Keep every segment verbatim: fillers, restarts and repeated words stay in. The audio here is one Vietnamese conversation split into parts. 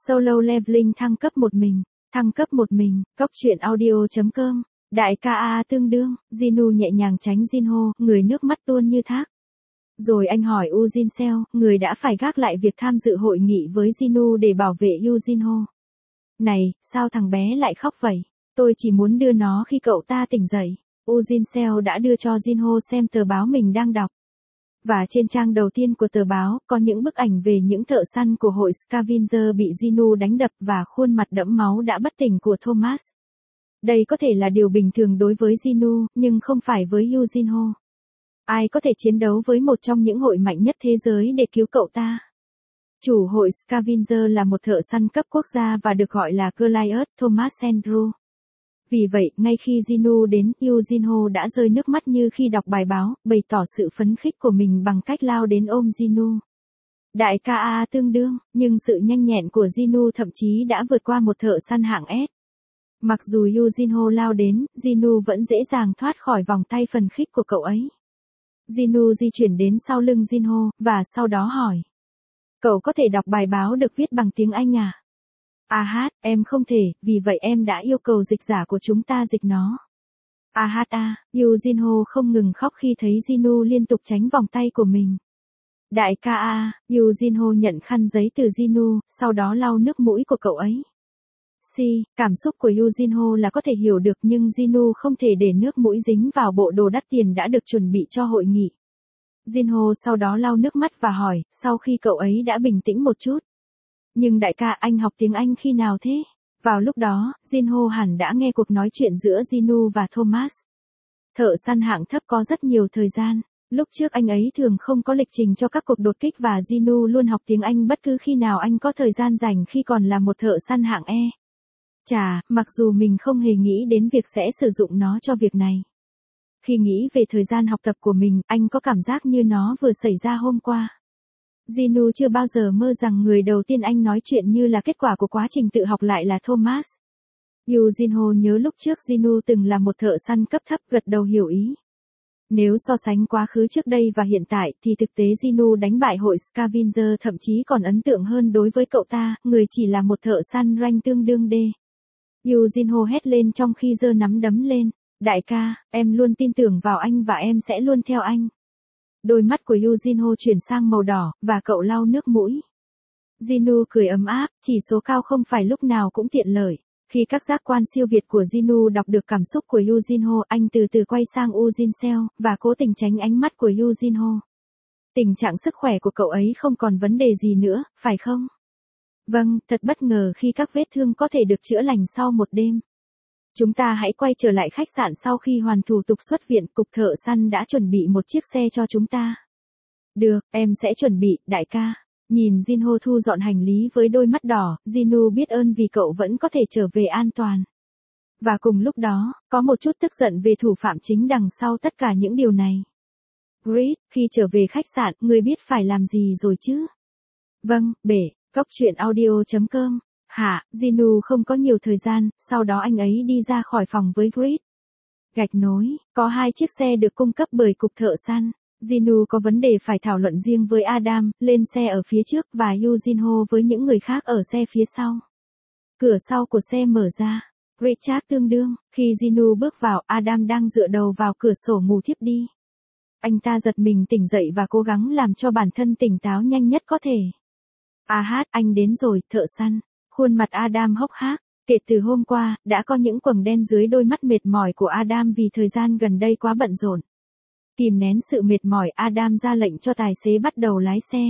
Solo Leveling thăng cấp một mình, thăng cấp một mình, Cốc truyện audio.com, đại ca A tương đương, Jinu nhẹ nhàng tránh Jinho, người nước mắt tuôn như thác. Rồi anh hỏi U Jin Seo, người đã phải gác lại việc tham dự hội nghị với Jinu để bảo vệ Yu Jinho. Này, sao thằng bé lại khóc vậy? Tôi chỉ muốn đưa nó khi cậu ta tỉnh dậy. U Jin Seo đã đưa cho Jinho xem tờ báo mình đang đọc. Và trên trang đầu tiên của tờ báo, có những bức ảnh về những thợ săn của hội Scavenger bị Jinu đánh đập và khuôn mặt đẫm máu đã bất tỉnh của Thomas. Đây có thể là điều bình thường đối với Jinu, nhưng không phải với Yu Jinho. Ai có thể chiến đấu với một trong những hội mạnh nhất thế giới để cứu cậu ta? Chủ hội Scavenger là một thợ săn cấp quốc gia và được gọi là Goliath, Thomas Andrew. Vì vậy, ngay khi Jinu đến, Yu Jinho đã rơi nước mắt như khi đọc bài báo, bày tỏ sự phấn khích của mình bằng cách lao đến ôm Jinu. Đại ca A tương đương, nhưng sự nhanh nhẹn của Jinu thậm chí đã vượt qua một thợ săn hạng S. Mặc dù Yu Jinho lao đến, Jinu vẫn dễ dàng thoát khỏi vòng tay phấn khích của cậu ấy. Jinu di chuyển đến sau lưng Jinho, và sau đó hỏi. Cậu có thể đọc bài báo được viết bằng tiếng Anh à? À hát, em không thể, vì vậy em đã yêu cầu dịch giả của chúng ta dịch nó. À hát à, Yu Jinho không ngừng khóc khi thấy Jinu liên tục tránh vòng tay của mình. Đại ca A, Yu Jinho nhận khăn giấy từ Jinu, sau đó lau nước mũi của cậu ấy. Si, cảm xúc của Yu Jinho là có thể hiểu được nhưng Jinu không thể để nước mũi dính vào bộ đồ đắt tiền đã được chuẩn bị cho hội nghị. Jinho sau đó lau nước mắt và hỏi, sau khi cậu ấy đã bình tĩnh một chút. Nhưng đại ca, anh học tiếng Anh khi nào thế? Vào lúc đó, Jinho hẳn đã nghe cuộc nói chuyện giữa Jinu và Thomas. Thợ săn hạng thấp có rất nhiều thời gian. Lúc trước anh ấy thường không có lịch trình cho các cuộc đột kích và Jinu luôn học tiếng Anh bất cứ khi nào anh có thời gian rảnh khi còn là một thợ săn hạng E. Chà, mặc dù mình không hề nghĩ đến việc sẽ sử dụng nó cho việc này. Khi nghĩ về thời gian học tập của mình, anh có cảm giác như nó vừa xảy ra hôm qua. Jinu chưa bao giờ mơ rằng người đầu tiên anh nói chuyện như là kết quả của quá trình tự học lại là Thomas. Yu Jinho nhớ lúc trước Jinu từng là một thợ săn cấp thấp, gật đầu hiểu ý. Nếu so sánh quá khứ trước đây và hiện tại thì thực tế Jinu đánh bại hội Scavenger thậm chí còn ấn tượng hơn đối với cậu ta, người chỉ là một thợ săn rank tương đương D. Yu Jinho hét lên trong khi giơ nắm đấm lên. Đại ca, em luôn tin tưởng vào anh và em sẽ luôn theo anh. Đôi mắt của Yu Jinho chuyển sang màu đỏ, và cậu lau nước mũi. Jinu cười ấm áp, chỉ số cao không phải lúc nào cũng tiện lợi. Khi các giác quan siêu việt của Jinu đọc được cảm xúc của Yu Jinho, anh từ từ quay sang U Jin Seo, và cố tình tránh ánh mắt của Yu Jinho. Tình trạng sức khỏe của cậu ấy không còn vấn đề gì nữa, phải không? Vâng, thật bất ngờ khi các vết thương có thể được chữa lành sau một đêm. Chúng ta hãy quay trở lại khách sạn sau khi hoàn thủ tục xuất viện, cục thợ săn đã chuẩn bị một chiếc xe cho chúng ta. Được, em sẽ chuẩn bị, đại ca. Nhìn Jinho thu dọn hành lý với đôi mắt đỏ, Jinu biết ơn vì cậu vẫn có thể trở về an toàn. Và cùng lúc đó, có một chút tức giận về thủ phạm chính đằng sau tất cả những điều này. Grit, khi trở về khách sạn, người biết phải làm gì rồi chứ? Vâng, bể, Cốc truyện audio.com. Hả, Jinu không có nhiều thời gian, sau đó anh ấy đi ra khỏi phòng với Grit. Gạch nối, có hai chiếc xe được cung cấp bởi cục thợ săn. Jinu có vấn đề phải thảo luận riêng với Adam, lên xe ở phía trước và Yu Jinho với những người khác ở xe phía sau. Cửa sau của xe mở ra. Richard tương đương, khi Jinu bước vào, Adam đang dựa đầu vào cửa sổ ngủ thiếp đi. Anh ta giật mình tỉnh dậy và cố gắng làm cho bản thân tỉnh táo nhanh nhất có thể. À hát, anh đến rồi, thợ săn. Khuôn mặt Adam hốc hác. Kể từ hôm qua, đã có những quầng đen dưới đôi mắt mệt mỏi của Adam vì thời gian gần đây quá bận rộn. Kìm nén sự mệt mỏi, Adam ra lệnh cho tài xế bắt đầu lái xe.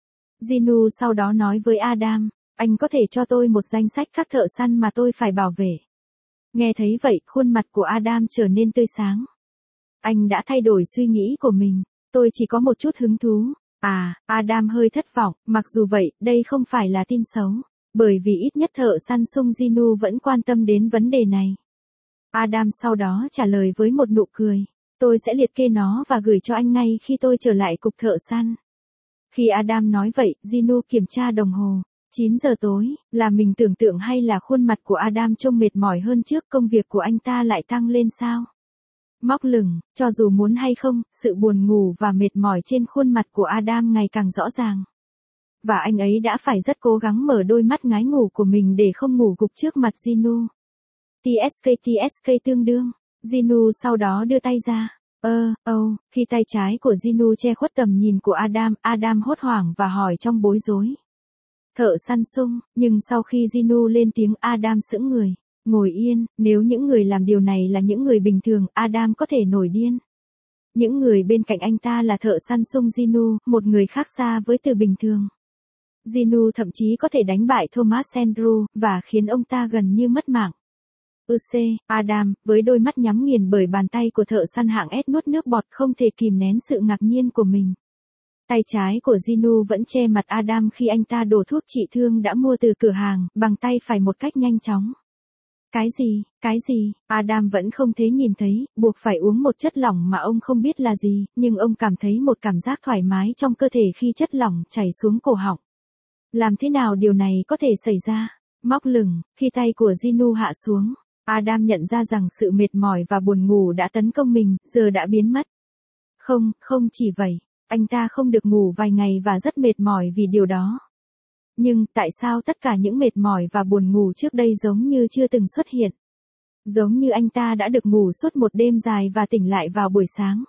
Jinu sau đó nói với Adam, anh có thể cho tôi một danh sách các thợ săn mà tôi phải bảo vệ. Nghe thấy vậy, khuôn mặt của Adam trở nên tươi sáng. Anh đã thay đổi suy nghĩ của mình. Tôi chỉ có một chút hứng thú. À, Adam hơi thất vọng, mặc dù vậy, đây không phải là tin xấu. Bởi vì ít nhất thợ săn sung Jinu vẫn quan tâm đến vấn đề này. Adam sau đó trả lời với một nụ cười. Tôi sẽ liệt kê nó và gửi cho anh ngay khi tôi trở lại cục thợ săn. Khi Adam nói vậy, Jinu kiểm tra đồng hồ. chín giờ tối, là mình tưởng tượng hay là khuôn mặt của Adam trông mệt mỏi hơn trước, công việc của anh ta lại tăng lên sao? Móc lửng, cho dù muốn hay không, sự buồn ngủ và mệt mỏi trên khuôn mặt của Adam ngày càng rõ ràng. Và anh ấy đã phải rất cố gắng mở đôi mắt ngái ngủ của mình để không ngủ gục trước mặt Jinu. tê ét ca tê ét ca tương đương. Jinu sau đó đưa tay ra. Ơ, âu, khi tay trái của Jinu che khuất tầm nhìn của Adam, Adam hốt hoảng và hỏi trong bối rối. Thợ săn sung, nhưng sau khi Jinu lên tiếng Adam sững người. Ngồi yên, nếu những người làm điều này là những người bình thường, Adam có thể nổi điên. Những người bên cạnh anh ta là thợ săn sung Jinu, một người khác xa với từ bình thường. Jinu thậm chí có thể đánh bại Thomas Andrew, và khiến ông ta gần như mất mạng. ư xê, Adam, với đôi mắt nhắm nghiền bởi bàn tay của thợ săn hạng S nuốt nước bọt không thể kìm nén sự ngạc nhiên của mình. Tay trái của Jinu vẫn che mặt Adam khi anh ta đổ thuốc trị thương đã mua từ cửa hàng, bằng tay phải một cách nhanh chóng. Cái gì, cái gì, Adam vẫn không thể nhìn thấy, buộc phải uống một chất lỏng mà ông không biết là gì, nhưng ông cảm thấy một cảm giác thoải mái trong cơ thể khi chất lỏng chảy xuống cổ họng. Làm thế nào điều này có thể xảy ra? Móc lửng, khi tay của Jinu hạ xuống, Adam nhận ra rằng sự mệt mỏi và buồn ngủ đã tấn công mình, giờ đã biến mất. Không, không chỉ vậy, anh ta không được ngủ vài ngày và rất mệt mỏi vì điều đó. Nhưng tại sao tất cả những mệt mỏi và buồn ngủ trước đây giống như chưa từng xuất hiện? Giống như anh ta đã được ngủ suốt một đêm dài và tỉnh lại vào buổi sáng.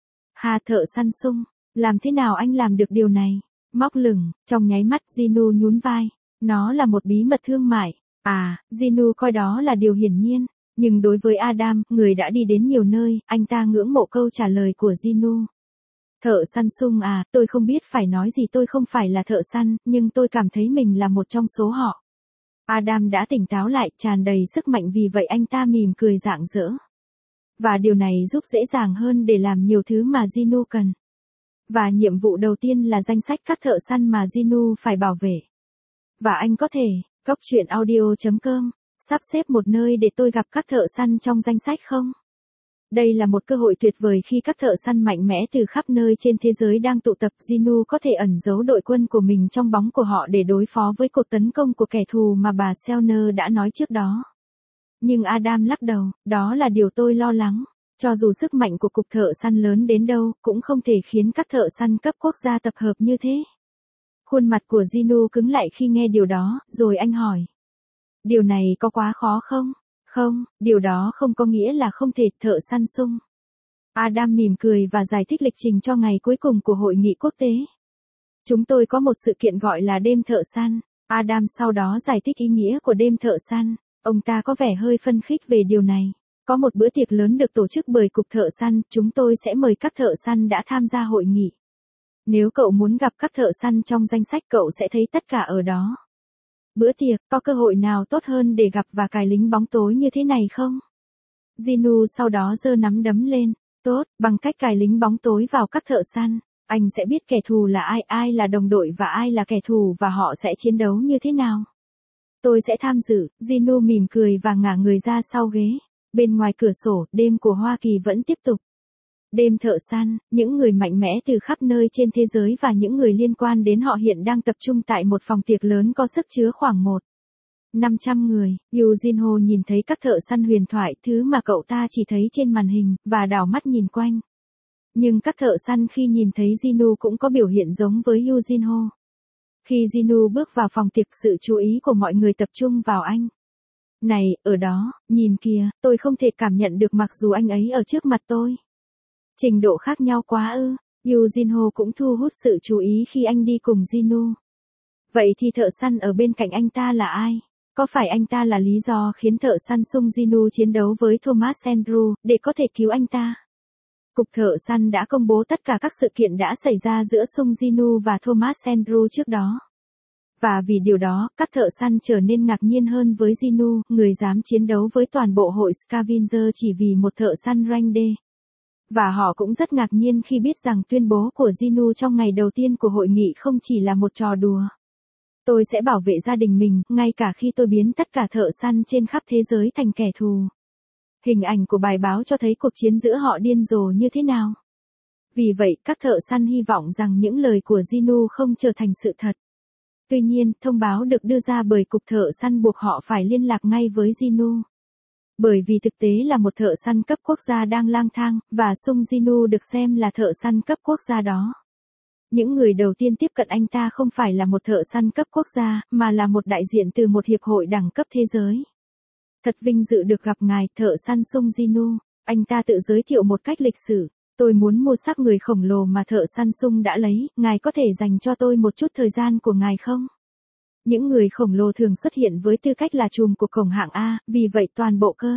Hà thợ săn sung, làm thế nào anh làm được điều này? Móc lửng, trong nháy mắt Jinu nhún vai. Nó là một bí mật thương mại. À, Jinu coi đó là điều hiển nhiên. Nhưng đối với Adam, người đã đi đến nhiều nơi, anh ta ngưỡng mộ câu trả lời của Jinu. Thợ săn sung à, tôi không biết phải nói gì, tôi không phải là thợ săn, nhưng tôi cảm thấy mình là một trong số họ. Adam đã tỉnh táo lại, tràn đầy sức mạnh, vì vậy anh ta mỉm cười rạng rỡ. Và điều này giúp dễ dàng hơn để làm nhiều thứ mà Jinu cần. Và nhiệm vụ đầu tiên là danh sách các thợ săn mà Jinu phải bảo vệ. Và anh có thể, Cóc Truyện Audio chấm com, sắp xếp một nơi để tôi gặp các thợ săn trong danh sách không? Đây là một cơ hội tuyệt vời khi các thợ săn mạnh mẽ từ khắp nơi trên thế giới đang tụ tập. Jinu có thể ẩn giấu đội quân của mình trong bóng của họ để đối phó với cuộc tấn công của kẻ thù mà bà Selner đã nói trước đó. Nhưng Adam lắc đầu, đó là điều tôi lo lắng. Cho dù sức mạnh của cục thợ săn lớn đến đâu, cũng không thể khiến các thợ săn cấp quốc gia tập hợp như thế. Khuôn mặt của Jinu cứng lại khi nghe điều đó, rồi anh hỏi. Điều này có quá khó không? Không, điều đó không có nghĩa là không thể. Thợ săn sung. Adam mỉm cười và giải thích lịch trình cho ngày cuối cùng của hội nghị quốc tế. Chúng tôi có một sự kiện gọi là đêm thợ săn. Adam sau đó giải thích ý nghĩa của đêm thợ săn. Ông ta có vẻ hơi phân khích về điều này. Có một bữa tiệc lớn được tổ chức bởi cục thợ săn, chúng tôi sẽ mời các thợ săn đã tham gia hội nghị. Nếu cậu muốn gặp các thợ săn trong danh sách, cậu sẽ thấy tất cả ở đó. Bữa tiệc, có cơ hội nào tốt hơn để gặp và cài lính bóng tối như thế này không? Jinu sau đó giơ nắm đấm lên. Tốt, bằng cách cài lính bóng tối vào các thợ săn, anh sẽ biết kẻ thù là ai, ai là đồng đội và ai là kẻ thù, và họ sẽ chiến đấu như thế nào. Tôi sẽ tham dự. Jinu mỉm cười và ngả người ra sau ghế. Bên ngoài cửa sổ, đêm của Hoa Kỳ vẫn tiếp tục. Đêm thợ săn, những người mạnh mẽ từ khắp nơi trên thế giới và những người liên quan đến họ hiện đang tập trung tại một phòng tiệc lớn có sức chứa khoảng một nghìn năm trăm người. Yujinho nhìn thấy các thợ săn huyền thoại, thứ mà cậu ta chỉ thấy trên màn hình, và đảo mắt nhìn quanh. Nhưng các thợ săn khi nhìn thấy Jinu cũng có biểu hiện giống với Yujinho. Khi Jinu bước vào phòng tiệc, sự chú ý của mọi người tập trung vào anh. Này, ở đó, nhìn kìa, tôi không thể cảm nhận được mặc dù anh ấy ở trước mặt tôi. Trình độ khác nhau quá ư. Yujinho cũng thu hút sự chú ý khi anh đi cùng Jinu. Vậy thì thợ săn ở bên cạnh anh ta là ai? Có phải anh ta là lý do khiến thợ săn sung Jinu chiến đấu với Thomas Andrew, để có thể cứu anh ta? Cục thợ săn đã công bố tất cả các sự kiện đã xảy ra giữa sung Jinu và Thomas Andrew trước đó. Và vì điều đó, các thợ săn trở nên ngạc nhiên hơn với Jinu, người dám chiến đấu với toàn bộ hội Scavenger chỉ vì một thợ săn rank D. Và họ cũng rất ngạc nhiên khi biết rằng tuyên bố của Jinu trong ngày đầu tiên của hội nghị không chỉ là một trò đùa. Tôi sẽ bảo vệ gia đình mình, ngay cả khi tôi biến tất cả thợ săn trên khắp thế giới thành kẻ thù. Hình ảnh của bài báo cho thấy cuộc chiến giữa họ điên rồ như thế nào. Vì vậy, các thợ săn hy vọng rằng những lời của Jinu không trở thành sự thật. Tuy nhiên, thông báo được đưa ra bởi cục thợ săn buộc họ phải liên lạc ngay với Jinu. Bởi vì thực tế là một thợ săn cấp quốc gia đang lang thang, và sung Jinu được xem là thợ săn cấp quốc gia đó. Những người đầu tiên tiếp cận anh ta không phải là một thợ săn cấp quốc gia, mà là một đại diện từ một hiệp hội đẳng cấp thế giới. Thật vinh dự được gặp ngài, thợ săn Sung Jinu. Anh ta tự giới thiệu một cách lịch sử. Tôi muốn mua xác người khổng lồ mà thợ săn Sung đã lấy, ngài có thể dành cho tôi một chút thời gian của ngài không? Những người khổng lồ thường xuất hiện với tư cách là trùm của cổng hạng A, vì vậy toàn bộ cơ.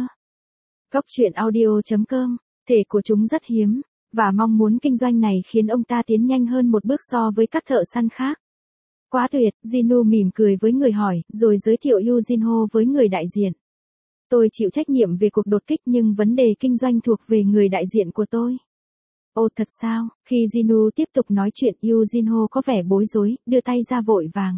Góc truyện audio chấm com, thể của chúng rất hiếm, và mong muốn kinh doanh này khiến ông ta tiến nhanh hơn một bước so với các thợ săn khác. Quá tuyệt, Jinu mỉm cười với người hỏi, rồi giới thiệu Yu Jinho với người đại diện. Tôi chịu trách nhiệm về cuộc đột kích nhưng vấn đề kinh doanh thuộc về người đại diện của tôi. Ồ thật sao, khi Jinu tiếp tục nói chuyện Yu Jinho có vẻ bối rối, đưa tay ra vội vàng.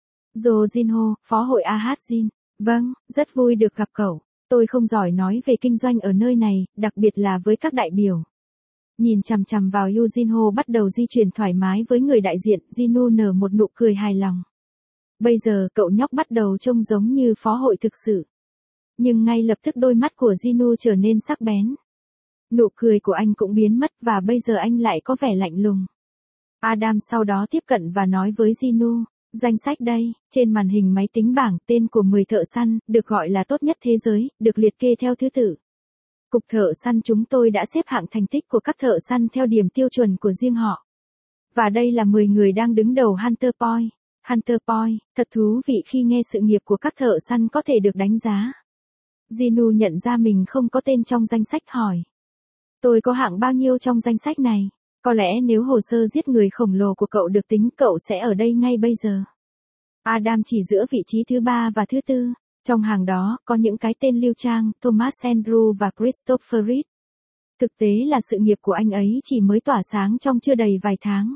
Jo Jinho, phó hội a hát Jin. Vâng, rất vui được gặp cậu. Tôi không giỏi nói về kinh doanh ở nơi này, đặc biệt là với các đại biểu. Nhìn chằm chằm vào Yu Jinho bắt đầu di chuyển thoải mái với người đại diện, Jinu nở một nụ cười hài lòng. Bây giờ cậu nhóc bắt đầu trông giống như phó hội thực sự. Nhưng ngay lập tức đôi mắt của Jinu trở nên sắc bén. Nụ cười của anh cũng biến mất và bây giờ anh lại có vẻ lạnh lùng. Adam sau đó tiếp cận và nói với Jinu, danh sách đây, trên màn hình máy tính bảng tên của mười thợ săn, được gọi là tốt nhất thế giới, được liệt kê theo thứ tự. Cục thợ săn chúng tôi đã xếp hạng thành tích của các thợ săn theo điểm tiêu chuẩn của riêng họ. Và đây là mười người đang đứng đầu Hunter Point. Hunter Point, thật thú vị khi nghe sự nghiệp của các thợ săn có thể được đánh giá. Jinu nhận ra mình không có tên trong danh sách hỏi. Tôi có hạng bao nhiêu trong danh sách này? Có lẽ nếu hồ sơ giết người khổng lồ của cậu được tính cậu sẽ ở đây ngay bây giờ. Adam chỉ giữa vị trí thứ ba và thứ tư. Trong hàng đó, có những cái tên lưu trang, Thomas Andrew và Christopher Reed. Thực tế là sự nghiệp của anh ấy chỉ mới tỏa sáng trong chưa đầy vài tháng.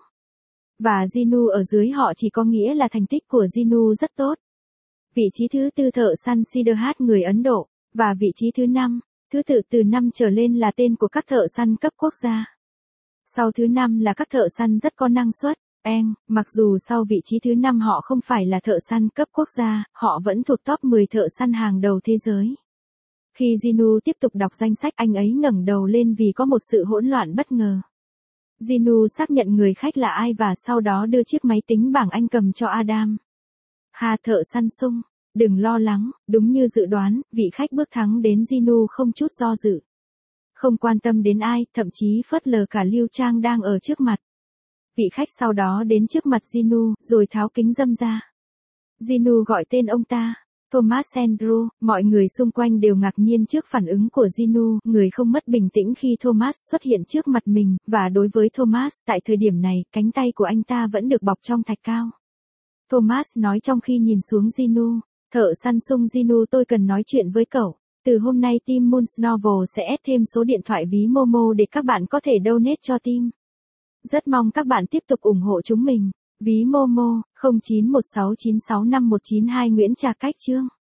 Và Jinu ở dưới họ chỉ có nghĩa là thành tích của Jinu rất tốt. Vị trí thứ tư thợ săn Siddharth người Ấn Độ, và vị trí thứ năm, thứ tự từ năm trở lên là tên của các thợ săn cấp quốc gia. Sau thứ năm là các thợ săn rất có năng suất. Eng, mặc dù sau vị trí thứ năm họ không phải là thợ săn cấp quốc gia, họ vẫn thuộc top mười thợ săn hàng đầu thế giới. Khi Jinu tiếp tục đọc danh sách anh ấy ngẩng đầu lên vì có một sự hỗn loạn bất ngờ. Jinu xác nhận người khách là ai và sau đó đưa chiếc máy tính bảng anh cầm cho Adam. Hà thợ săn Sung, đừng lo lắng, đúng như dự đoán, vị khách bước thắng đến Jinu không chút do dự. Không quan tâm đến ai, thậm chí phớt lờ cả Liu Trang đang ở trước mặt. Vị khách sau đó đến trước mặt Jinu, rồi tháo kính râm ra. Jinu gọi tên ông ta, Thomas Andrew, mọi người xung quanh đều ngạc nhiên trước phản ứng của Jinu, người không mất bình tĩnh khi Thomas xuất hiện trước mặt mình, và đối với Thomas, tại thời điểm này, cánh tay của anh ta vẫn được bọc trong thạch cao. Thomas nói trong khi nhìn xuống Jinu, thợ săn Sung Jinu tôi cần nói chuyện với cậu. Từ hôm nay team Moons Novel sẽ add thêm số điện thoại ví Momo để các bạn có thể donate cho team. Rất mong các bạn tiếp tục ủng hộ chúng mình. Ví Momo, không chín một sáu chín sáu năm một chín hai Nguyễn Trà Cách Chương.